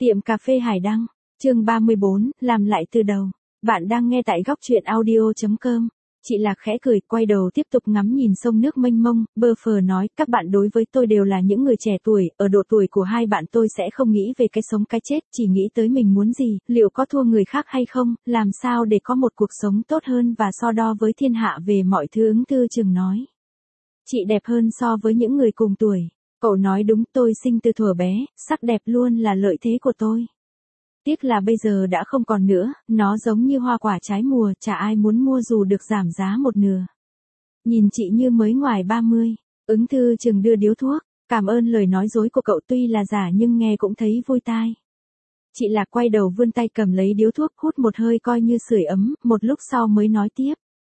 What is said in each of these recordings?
Tiệm cà phê Hải Đăng, chương 34, làm lại từ đầu. Bạn đang nghe tại góc truyện audio.com. Chị Lạc khẽ cười, quay đầu tiếp tục ngắm nhìn sông nước mênh mông, bơ phờ nói, các bạn đối với tôi đều là những người trẻ tuổi, ở độ tuổi của hai bạn tôi sẽ không nghĩ về cái sống cái chết, chỉ nghĩ tới mình muốn gì, liệu có thua người khác hay không, làm sao để có một cuộc sống tốt hơn và so đo với thiên hạ về mọi thứ. Ứng Thư Chừng nói. Chị đẹp hơn so với những người cùng tuổi. Cậu nói đúng, tôi sinh từ thuở bé, sắc đẹp luôn là lợi thế của tôi. Tiếc là bây giờ đã không còn nữa, nó giống như hoa quả trái mùa, chả ai muốn mua dù được giảm giá một nửa. Nhìn chị như mới ngoài 30, Ứng Thư Chừng đưa điếu thuốc, cảm ơn lời nói dối của cậu tuy là giả nhưng nghe cũng thấy vui tai. Chị Lạc quay đầu vươn tay cầm lấy điếu thuốc, hút một hơi coi như sưởi ấm, một lúc sau mới nói tiếp.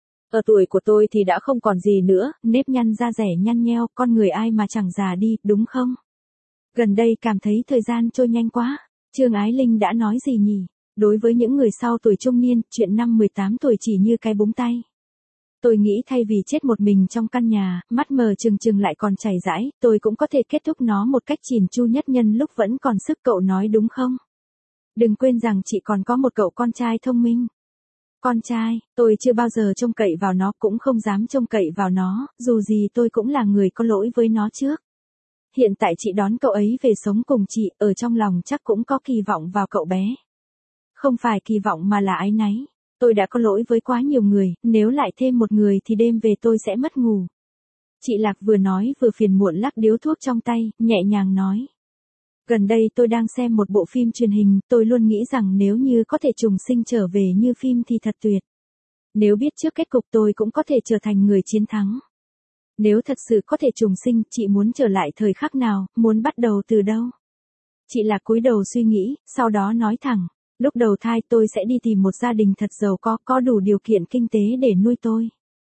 Ở tuổi của tôi thì đã không còn gì nữa, nếp nhăn da dẻ nhăn nheo, con người ai mà chẳng già đi, đúng không? Gần đây cảm thấy thời gian trôi nhanh quá. Trương Ái Linh đã nói gì nhỉ? Đối với những người sau tuổi trung niên, chuyện năm 18 tuổi chỉ như cái búng tay. Tôi nghĩ thay vì chết một mình trong căn nhà, mắt mờ trừng trừng lại còn chảy rãi, tôi cũng có thể kết thúc nó một cách chỉn chu nhất nhân lúc vẫn còn sức. Cậu nói đúng không? Đừng quên rằng chị còn có một cậu con trai thông minh. Con trai, tôi chưa bao giờ trông cậy vào nó, cũng không dám trông cậy vào nó, dù gì tôi cũng là người có lỗi với nó trước. Hiện tại chị đón cậu ấy về sống cùng chị, ở trong lòng chắc cũng có kỳ vọng vào cậu bé. Không phải kỳ vọng mà là áy náy. Tôi đã có lỗi với quá nhiều người, nếu lại thêm một người thì đêm về tôi sẽ mất ngủ. Chị Lạc vừa nói vừa phiền muộn lắc điếu thuốc trong tay, nhẹ nhàng nói. Gần đây tôi đang xem một bộ phim truyền hình, tôi luôn nghĩ rằng nếu như có thể trùng sinh trở về như phim thì thật tuyệt. Nếu biết trước kết cục tôi cũng có thể trở thành người chiến thắng. Nếu thật sự có thể trùng sinh, chị muốn trở lại thời khắc nào, muốn bắt đầu từ đâu? Chị Lạc cúi đầu suy nghĩ, sau đó nói thẳng, lúc đầu thai tôi sẽ đi tìm một gia đình thật giàu có đủ điều kiện kinh tế để nuôi tôi.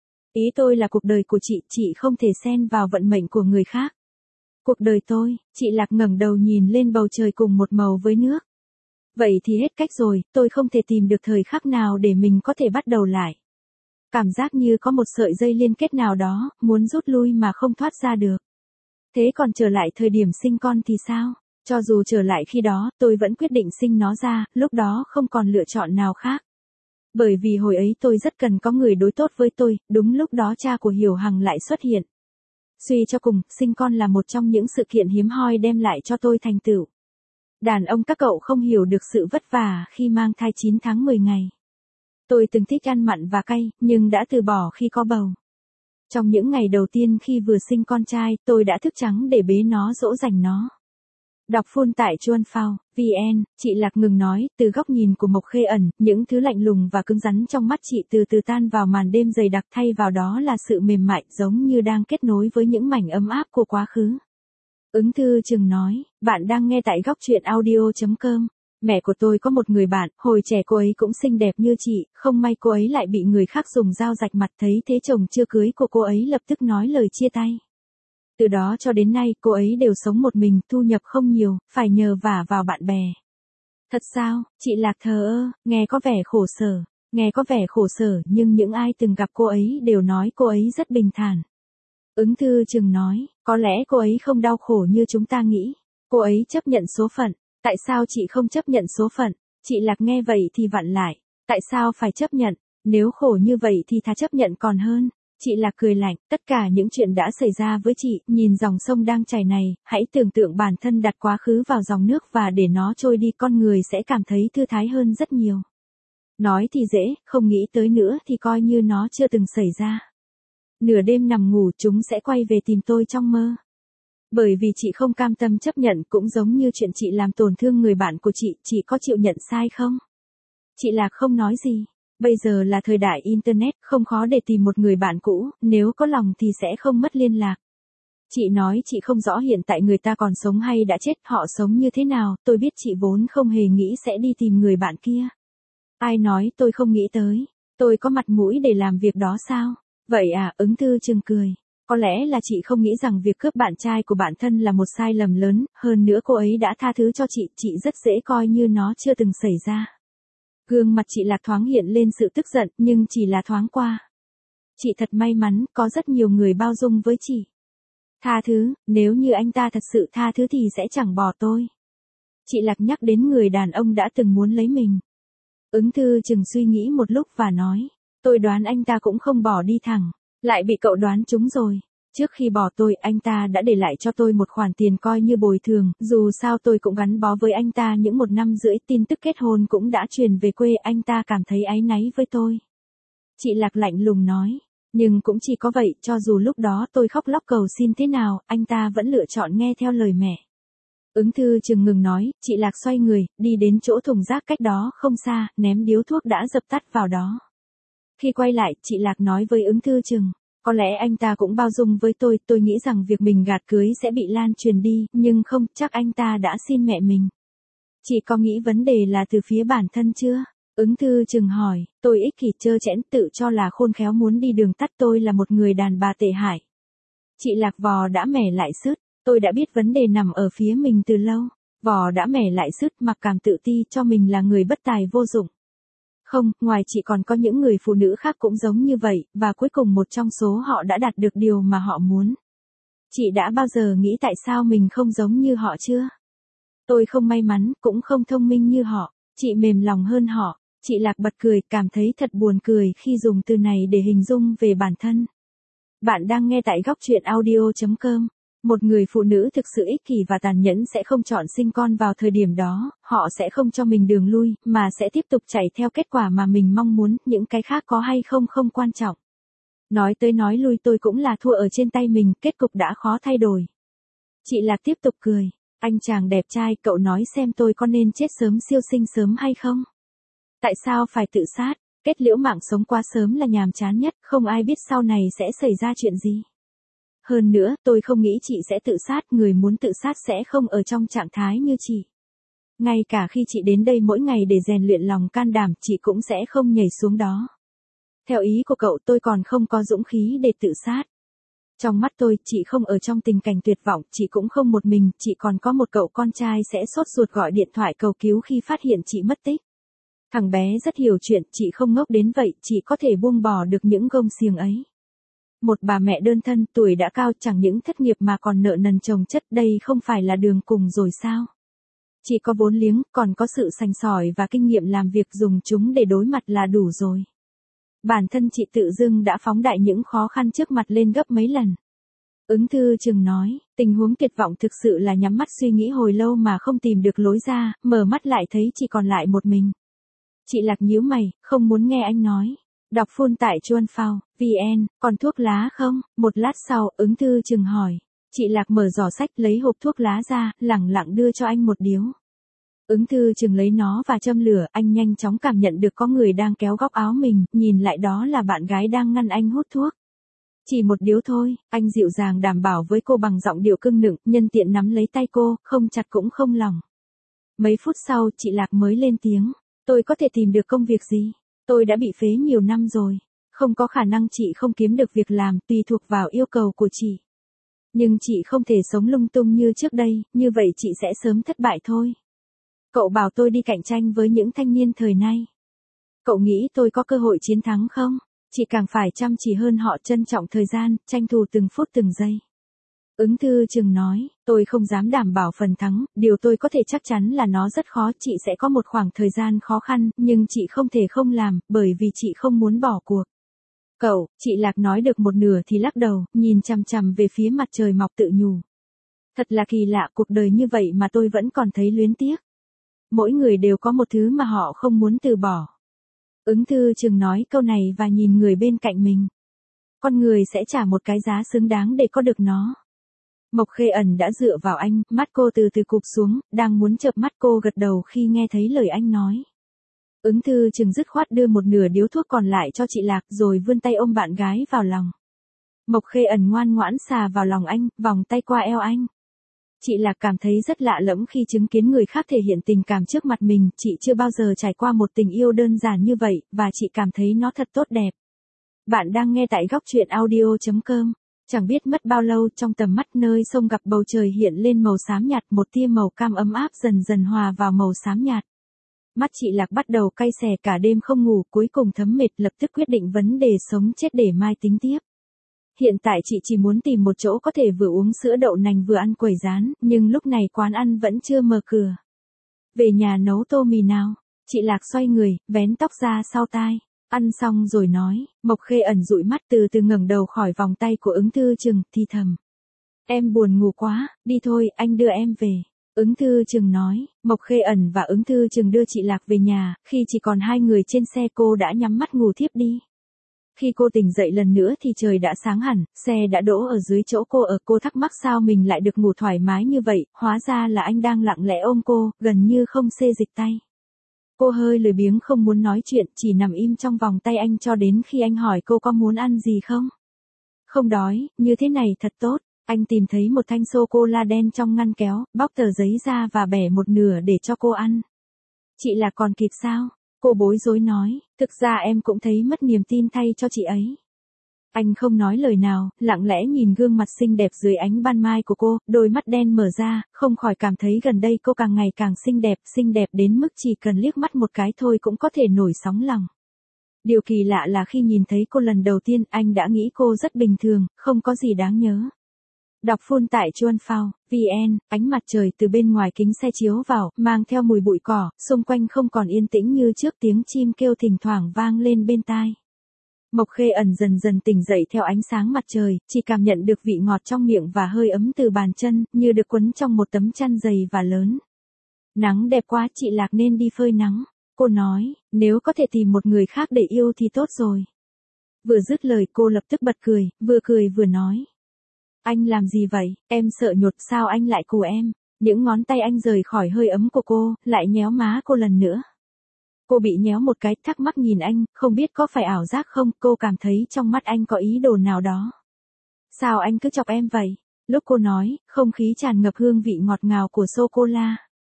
Ý tôi là cuộc đời của chị không thể xen vào vận mệnh của người khác. Cuộc đời tôi, chị Lạc ngẩng đầu nhìn lên bầu trời cùng một màu với nước. Vậy thì hết cách rồi, tôi không thể tìm được thời khắc nào để mình có thể bắt đầu lại. Cảm giác như có một sợi dây liên kết nào đó, muốn rút lui mà không thoát ra được. Thế còn trở lại thời điểm sinh con thì sao? Cho dù trở lại khi đó, tôi vẫn quyết định sinh nó ra, lúc đó không còn lựa chọn nào khác. Bởi vì hồi ấy tôi rất cần có người đối tốt với tôi, đúng lúc đó cha của Hiểu Hằng lại xuất hiện. Suy cho cùng, sinh con là một trong những sự kiện hiếm hoi đem lại cho tôi thành tựu. Đàn ông các cậu không hiểu được sự vất vả khi mang thai 9 tháng 10 ngày. Tôi từng thích ăn mặn và cay, nhưng đã từ bỏ khi có bầu. Trong những ngày đầu tiên khi vừa sinh con trai, tôi đã thức trắng để bế nó dỗ dành nó. Đọc full tại chuanphao.vn, chị Lạc ngừng nói, từ góc nhìn của Mộc Khê Ẩn, những thứ lạnh lùng và cứng rắn trong mắt chị từ từ tan vào màn đêm dày đặc, thay vào đó là sự mềm mại, giống như đang kết nối với những mảnh ấm áp của quá khứ. Ứng Thư Chừng nói, bạn đang nghe tại góc truyện audio.com. Mẹ của tôi có một người bạn, hồi trẻ cô ấy cũng xinh đẹp như chị, không may cô ấy lại bị người khác dùng dao rạch mặt, thấy thế chồng chưa cưới của cô ấy lập tức nói lời chia tay. Từ đó cho đến nay cô ấy đều sống một mình, thu nhập không nhiều, phải nhờ vả vào bạn bè. Thật sao? Chị Lạc thờ ơ, nghe có vẻ khổ sở, nhưng những ai từng gặp cô ấy đều nói cô ấy rất bình thản. Ứng Thư Chừng nói, có lẽ cô ấy không đau khổ như chúng ta nghĩ. Cô ấy chấp nhận số phận. Tại sao chị không chấp nhận số phận? Chị Lạc nghe vậy thì vặn lại. Tại sao phải chấp nhận? Nếu khổ như vậy thì thà chấp nhận còn hơn. Chị Lạc cười lạnh, tất cả những chuyện đã xảy ra với chị, nhìn dòng sông đang chảy này, hãy tưởng tượng bản thân đặt quá khứ vào dòng nước và để nó trôi đi, con người sẽ cảm thấy thư thái hơn rất nhiều. Nói thì dễ, không nghĩ tới nữa thì coi như nó chưa từng xảy ra. Nửa đêm nằm ngủ chúng sẽ quay về tìm tôi trong mơ. Bởi vì chị không cam tâm chấp nhận, cũng giống như chuyện chị làm tổn thương người bạn của chị có chịu nhận sai không? Chị Lạc không nói gì. Bây giờ là thời đại Internet, không khó để tìm một người bạn cũ, nếu có lòng thì sẽ không mất liên lạc. Chị nói chị không rõ hiện tại người ta còn sống hay đã chết, họ sống như thế nào, tôi biết chị vốn không hề nghĩ sẽ đi tìm người bạn kia. Ai nói tôi không nghĩ tới, tôi có mặt mũi để làm việc đó sao? Vậy à, Ứng Thư Chừng cười. Có lẽ là chị không nghĩ rằng việc cướp bạn trai của bạn thân là một sai lầm lớn, hơn nữa cô ấy đã tha thứ cho chị rất dễ coi như nó chưa từng xảy ra. Gương mặt chị Lạc thoáng hiện lên sự tức giận, nhưng chỉ là thoáng qua. Chị thật may mắn, có rất nhiều người bao dung với chị. Tha thứ, nếu như anh ta thật sự tha thứ thì sẽ chẳng bỏ tôi. Chị Lạc nhắc đến người đàn ông đã từng muốn lấy mình. Ứng Thư Trừng suy nghĩ một lúc và nói, tôi đoán anh ta cũng không bỏ đi thẳng, lại bị cậu đoán trúng rồi. Trước khi bỏ tôi, anh ta đã để lại cho tôi một khoản tiền coi như bồi thường, dù sao tôi cũng gắn bó với anh ta những 1 năm rưỡi, tin tức kết hôn cũng đã truyền về quê, anh ta cảm thấy áy náy với tôi. Chị Lạc lạnh lùng nói, nhưng cũng chỉ có vậy, cho dù lúc đó tôi khóc lóc cầu xin thế nào, anh ta vẫn lựa chọn nghe theo lời mẹ. Ứng Thư Trừng ngừng nói, chị Lạc xoay người, đi đến chỗ thùng rác cách đó không xa, ném điếu thuốc đã dập tắt vào đó. Khi quay lại, chị Lạc nói với Ứng Thư Trừng, có lẽ anh ta cũng bao dung với tôi nghĩ rằng việc mình gạt cưới sẽ bị lan truyền đi, nhưng không, chắc anh ta đã xin mẹ mình. Chị có nghĩ vấn đề là từ phía bản thân chưa? Ứng Thư Trừng hỏi, tôi ích kỷ trơ trẽn tự cho là khôn khéo muốn đi đường tắt, tôi là một người đàn bà tệ hại. Chị Lạc vò đã mẻ lại sứt, tôi đã biết vấn đề nằm ở phía mình từ lâu, vò đã mẻ lại sứt, mặc cảm tự ti cho mình là người bất tài vô dụng. Không, ngoài chị còn có những người phụ nữ khác cũng giống như vậy, và cuối cùng một trong số họ đã đạt được điều mà họ muốn. Chị đã bao giờ nghĩ tại sao mình không giống như họ chưa? Tôi không may mắn, cũng không thông minh như họ, chị mềm lòng hơn họ. Chị Lạc bật cười, cảm thấy thật buồn cười khi dùng từ này để hình dung về bản thân. Bạn đang nghe tại góc truyện audio.com. Một người phụ nữ thực sự ích kỷ và tàn nhẫn sẽ không chọn sinh con vào thời điểm đó, họ sẽ không cho mình đường lui, mà sẽ tiếp tục chạy theo kết quả mà mình mong muốn, những cái khác có hay không không quan trọng. Nói tới nói lui tôi cũng là thua ở trên tay mình, kết cục đã khó thay đổi. Chị Lạc tiếp tục cười, anh chàng đẹp trai, cậu nói xem tôi có nên chết sớm siêu sinh sớm hay không? Tại sao phải tự sát? Kết liễu mạng sống quá sớm là nhàm chán nhất, không ai biết sau này sẽ xảy ra chuyện gì. Hơn nữa, tôi không nghĩ chị sẽ tự sát, người muốn tự sát sẽ không ở trong trạng thái như chị. Ngay cả khi chị đến đây mỗi ngày để rèn luyện lòng can đảm, chị cũng sẽ không nhảy xuống đó. Theo ý của cậu, tôi còn không có dũng khí để tự sát. Trong mắt tôi, chị không ở trong tình cảnh tuyệt vọng, chị cũng không một mình, chị còn có một cậu con trai sẽ sốt ruột gọi điện thoại cầu cứu khi phát hiện chị mất tích. Thằng bé rất hiểu chuyện, chị không ngốc đến vậy, chị có thể buông bỏ được những gông xiềng ấy. Một bà mẹ đơn thân, tuổi đã cao, chẳng những thất nghiệp mà còn nợ nần chồng chất, đây không phải là đường cùng rồi sao? Chị có vốn liếng, còn có sự sành sỏi và kinh nghiệm làm việc, dùng chúng để đối mặt là đủ rồi. Bản thân chị tự dưng đã phóng đại những khó khăn trước mặt lên gấp mấy lần. Ứng Thư Trừng nói, tình huống tuyệt vọng thực sự là nhắm mắt suy nghĩ hồi lâu mà không tìm được lối ra, mở mắt lại thấy chỉ còn lại một mình. Chị Lạc nhíu mày, không muốn nghe anh nói. Đọc full tại chuanphao.vn, còn thuốc lá không? Một lát sau, Ứng Thư Trừng hỏi. Chị Lạc mở giỏ sách, lấy hộp thuốc lá ra, lẳng lặng đưa cho anh một điếu. Ứng Thư Trừng lấy nó và châm lửa, anh nhanh chóng cảm nhận được có người đang kéo góc áo mình, nhìn lại đó là bạn gái đang ngăn anh hút thuốc. Chỉ một điếu thôi, anh dịu dàng đảm bảo với cô bằng giọng điệu cưng nựng, nhân tiện nắm lấy tay cô, không chặt cũng không lỏng. Mấy phút sau, chị Lạc mới lên tiếng. Tôi có thể tìm được công việc gì? Tôi đã bị phế nhiều năm rồi. Không có khả năng chị không kiếm được việc làm, tùy thuộc vào yêu cầu của chị. Nhưng chị không thể sống lung tung như trước đây, như vậy chị sẽ sớm thất bại thôi. Cậu bảo tôi đi cạnh tranh với những thanh niên thời nay. Cậu nghĩ tôi có cơ hội chiến thắng không? Chị càng phải chăm chỉ hơn họ, trân trọng thời gian, tranh thủ từng phút từng giây. Ứng Thư Trừng nói, tôi không dám đảm bảo phần thắng, điều tôi có thể chắc chắn là nó rất khó, chị sẽ có một khoảng thời gian khó khăn, nhưng chị không thể không làm, bởi vì chị không muốn bỏ cuộc. Cậu, chị Lạc nói được một nửa thì lắc đầu, nhìn chằm chằm về phía mặt trời mọc tự nhủ. Thật là kỳ lạ, cuộc đời như vậy mà tôi vẫn còn thấy luyến tiếc. Mỗi người đều có một thứ mà họ không muốn từ bỏ. Ứng Thư Trừng nói câu này và nhìn người bên cạnh mình. Con người sẽ trả một cái giá xứng đáng để có được nó. Mộc Khê Ẩn đã dựa vào anh, mắt cô từ từ cụp xuống, đang muốn chợp mắt, cô gật đầu khi nghe thấy lời anh nói. Ứng Thư Trừng dứt khoát đưa một nửa điếu thuốc còn lại cho chị Lạc rồi vươn tay ôm bạn gái vào lòng. Mộc Khê Ẩn ngoan ngoãn xà vào lòng anh, vòng tay qua eo anh. Chị Lạc cảm thấy rất lạ lẫm khi chứng kiến người khác thể hiện tình cảm trước mặt mình, chị chưa bao giờ trải qua một tình yêu đơn giản như vậy, và chị cảm thấy nó thật tốt đẹp. Bạn đang nghe tại góc truyện audio.com. Chẳng biết mất bao lâu, trong tầm mắt nơi sông gặp bầu trời hiện lên màu xám nhạt, một tia màu cam ấm áp dần dần hòa vào màu xám nhạt. Mắt chị Lạc bắt đầu cay xè, cả đêm không ngủ, cuối cùng thấm mệt, lập tức quyết định vấn đề sống chết để mai tính tiếp. Hiện tại chị chỉ muốn tìm một chỗ có thể vừa uống sữa đậu nành vừa ăn quẩy rán, nhưng lúc này quán ăn vẫn chưa mở cửa. Về nhà nấu tô mì nào. Chị Lạc xoay người, vén tóc ra sau tai. Ăn xong rồi nói, Mộc Khê Ẩn dụi mắt từ từ ngẩng đầu khỏi vòng tay của Ứng Thư Trừng, thì thầm. Em buồn ngủ quá, đi thôi, anh đưa em về. Ứng Thư Trừng nói, Mộc Khê Ẩn và Ứng Thư Trừng đưa chị Lạc về nhà, khi chỉ còn hai người trên xe cô đã nhắm mắt ngủ thiếp đi. Khi cô tỉnh dậy lần nữa thì trời đã sáng hẳn, xe đã đỗ ở dưới chỗ cô ở. Cô thắc mắc sao mình lại được ngủ thoải mái như vậy, hóa ra là anh đang lặng lẽ ôm cô, gần như không xê dịch tay. Cô hơi lười biếng không muốn nói chuyện, chỉ nằm im trong vòng tay anh cho đến khi anh hỏi cô có muốn ăn gì không. Không đói, như thế này thật tốt. Anh tìm thấy một thanh sô-cô-la đen trong ngăn kéo, bóc tờ giấy ra và bẻ một nửa để cho cô ăn. Chị là còn kịp sao? Cô bối rối nói, thực ra em cũng thấy mất niềm tin thay cho chị ấy. Anh không nói lời nào, lặng lẽ nhìn gương mặt xinh đẹp dưới ánh ban mai của cô, đôi mắt đen mở ra, không khỏi cảm thấy gần đây cô càng ngày càng xinh đẹp đến mức chỉ cần liếc mắt một cái thôi cũng có thể nổi sóng lòng. Điều kỳ lạ là khi nhìn thấy cô lần đầu tiên anh đã nghĩ cô rất bình thường, không có gì đáng nhớ. Đọc full tại chuanphao.vn, ánh mặt trời từ bên ngoài kính xe chiếu vào, mang theo mùi bụi cỏ, xung quanh không còn yên tĩnh như trước, tiếng chim kêu thỉnh thoảng vang lên bên tai. Mộc Khê Ẩn dần dần tỉnh dậy theo ánh sáng mặt trời, chỉ cảm nhận được vị ngọt trong miệng và hơi ấm từ bàn chân, như được quấn trong một tấm chăn dày và lớn. Nắng đẹp quá, chị Lạc nên đi phơi nắng. Cô nói, nếu có thể tìm một người khác để yêu thì tốt rồi. Vừa dứt lời cô lập tức bật cười vừa nói. Anh làm gì vậy, em sợ nhột sao anh lại cù em. Những ngón tay anh rời khỏi hơi ấm của cô, lại nhéo má cô lần nữa. Cô bị nhéo một cái, thắc mắc nhìn anh, không biết có phải ảo giác không, cô cảm thấy trong mắt anh có ý đồ nào đó. Sao anh cứ chọc em vậy? Lúc cô nói, không khí tràn ngập hương vị ngọt ngào của sô-cô-la.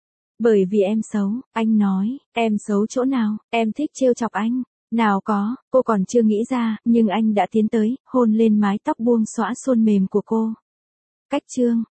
Bởi vì em xấu, anh nói, em xấu chỗ nào, em thích trêu chọc anh. Nào có, cô còn chưa nghĩ ra, nhưng anh đã tiến tới, hôn lên mái tóc buông xõa suôn mềm của cô. Cách chương